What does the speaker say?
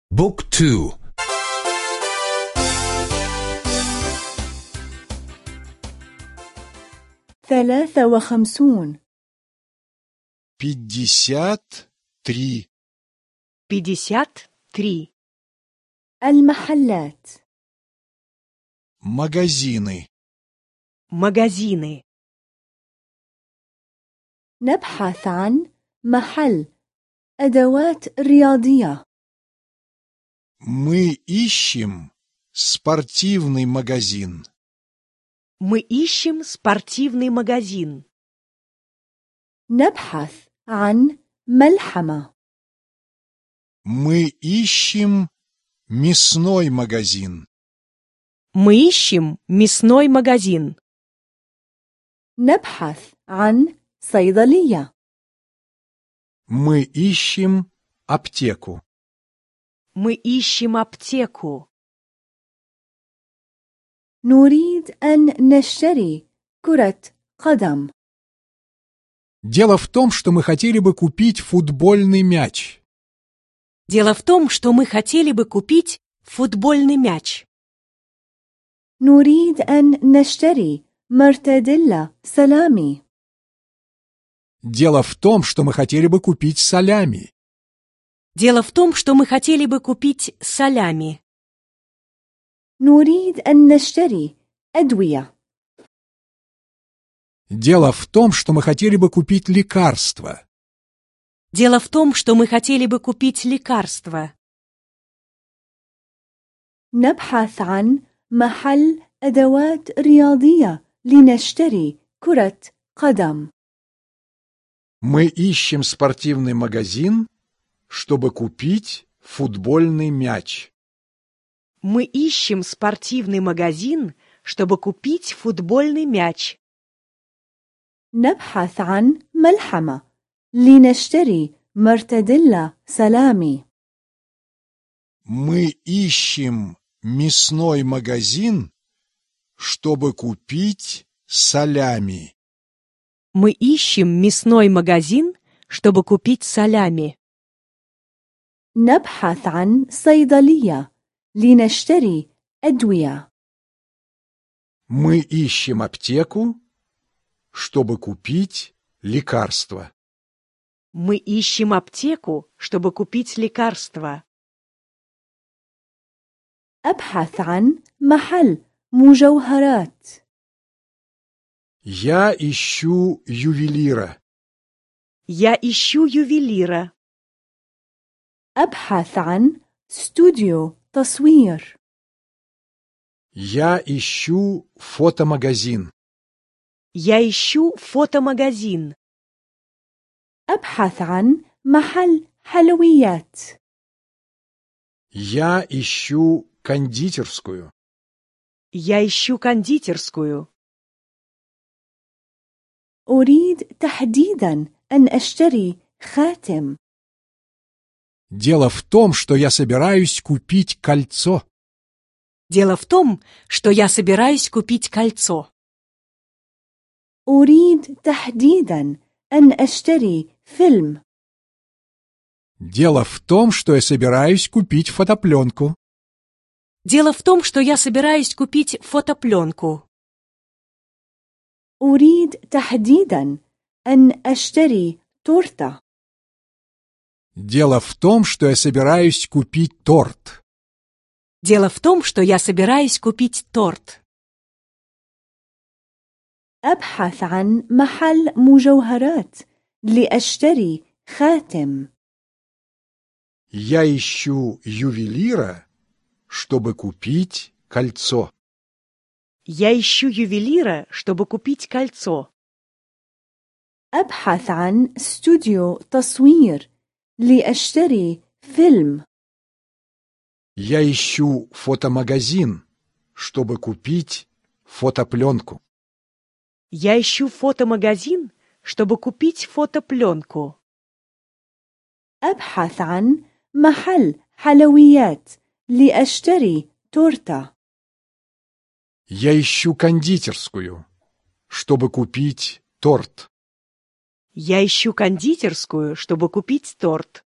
بوك تو 53 53 53. المحلات магазины. Магазины. نبحث عن محل أدوات رياضية. Мы ищем спортивный магазин. Мы ищем спортивный магазин. نبحث عن ملحمة. Мы ищем мясной магазин. Мы ищем мясной магазин. نبحث عن صيدلية. Мы ищем аптеку. Мы ищем аптеку. نريد أن نشتري كرة قدم. Дело в том, что мы хотели бы купить футбольный мяч. Дело в том, что мы хотели бы купить футбольный мяч. نريد أن نشتري مرتديلا سلامي. Дело в том, что мы хотели бы купить салями. Дело в том, что мы хотели бы купить салями. نريد أن نشتري أدوية. Дело в том, что мы хотели бы купить лекарства. Дело в том, что мы хотели бы купить лекарства. نبحث عن محل أدوات رياضية لنشتري كرة قدم. Мы ищем спортивный магазин, чтобы купить футбольный мяч. Мы ищем спортивный магазин, чтобы купить футбольный мяч. نبحث عن ملحمة لنشتري مرتديلا سلامي. Мы ищем мясной магазин, чтобы купить салями. Мы ищем мясной магазин, чтобы купить салями. نبحث عن صيدلية لنشتري أدوية. Мы ищем аптеку, чтобы купить лекарства. Мы ищем аптеку, чтобы купить лекарства. أبحث عن محل مجوهرات. Я ищу ювелира. Я ищу ювелира. أبحث عن استوديو تصوير. Я ищу фотомагазин. Я ищу фотомагазин. أبحث عن محل حلويات. Я ищу кондитерскую. Я ищу кондитерскую. أريد تحديدا أن أشتري خاتم. Дело в том, что я собираюсь купить кольцо. Дело в том, что я собираюсь купить кольцо. أريد تحديدا أن أشتري فيلم. Дело в том, что я собираюсь купить фотопленку. Дело в том, что я собираюсь купить фотопленку. أريد تحديدا أن أشتري تورتة. Дело в том, что я собираюсь купить торт. Дело в том, что я собираюсь купить торт. أبحث عن محل مجوهرات لأشتري خاتم. Я ищу ювелира, чтобы купить кольцо. Я ищу ювелира, чтобы купить кольцо. أبحث عن استوديو تصوير لأشتري فيلم. Я ищу фотомагазин, чтобы купить фотопленку. Я ищу фотомагазин, чтобы купить фотопленку. أبحث عن محل حلويات لأشتري تورتة. Я ищу кондитерскую, чтобы купить торт. Я ищу кондитерскую, чтобы купить торт.